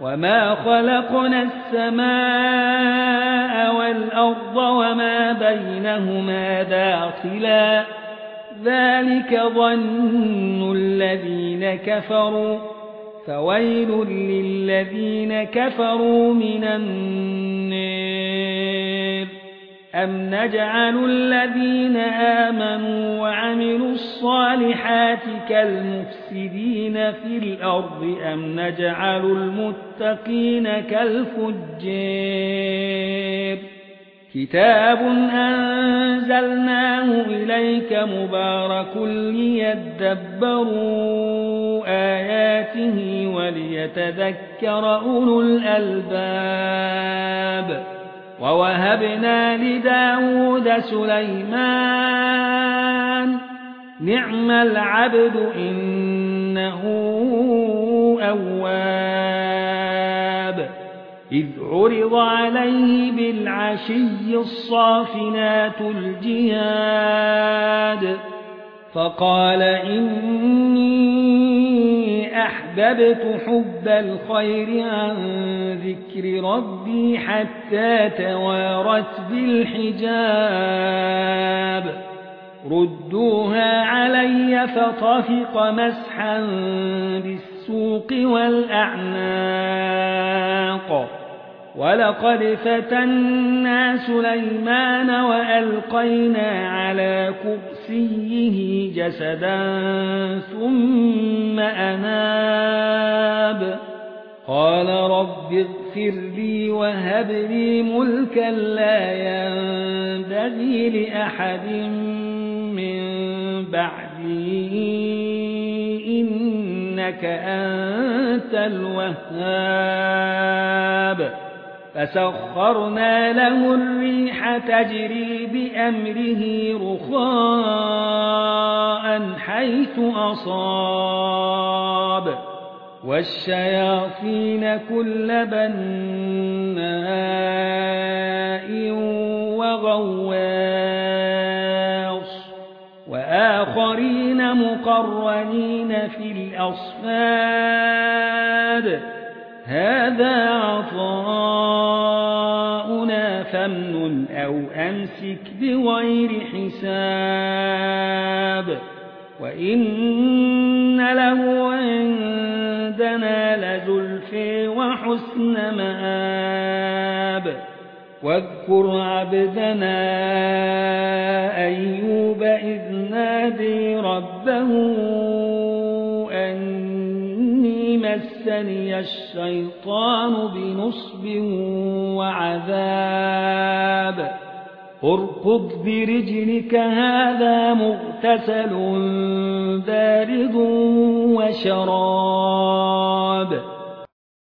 وما خلقنا السماء والأرض وما بينهما باطلا ذلك ظن الذين كفروا فويل للذين كفروا من النار أم نجعل الذين آمنوا وعملوا الصالحات كالمفسدين في الأرض أم نجعل المتقين كالفجار كتاب أنزلناه إليك مبارك ليدبروا آياته وليتذكر أولو الألباب ووهبنا لداود سليمان نعم العبد إنه أواب إذ عرض عليه بالعشي الصافنات الجياد فقال إني أحببت حب الخير عن ذكر ربي حتى توارت بالحجاب ردوها علي فطفق مسحا بالسوق والأعناق ولقد فتنا سليمان وألقينا على كرسيه جسدا ثم أناب قال رب اغفر لي وهب لي ملكا لا ينبغي لأحد من بعدي إنك أنت الوهاب فسخرنا له الريح تجري بأمره رخاء حيث أصاب والشياطين كل بناء وغواص وآخرين مقرنين في الأصفاد هذا عطاؤنا فامنن أو أمسك بغير حساب وإن له عندنا لزلفى وحسن مآب واذكر عبدنا أيوب إذ نادي ربه أني مسني الشيطان بنصب وعذاب اركض برجلك هذا مغتسل بارد وشراب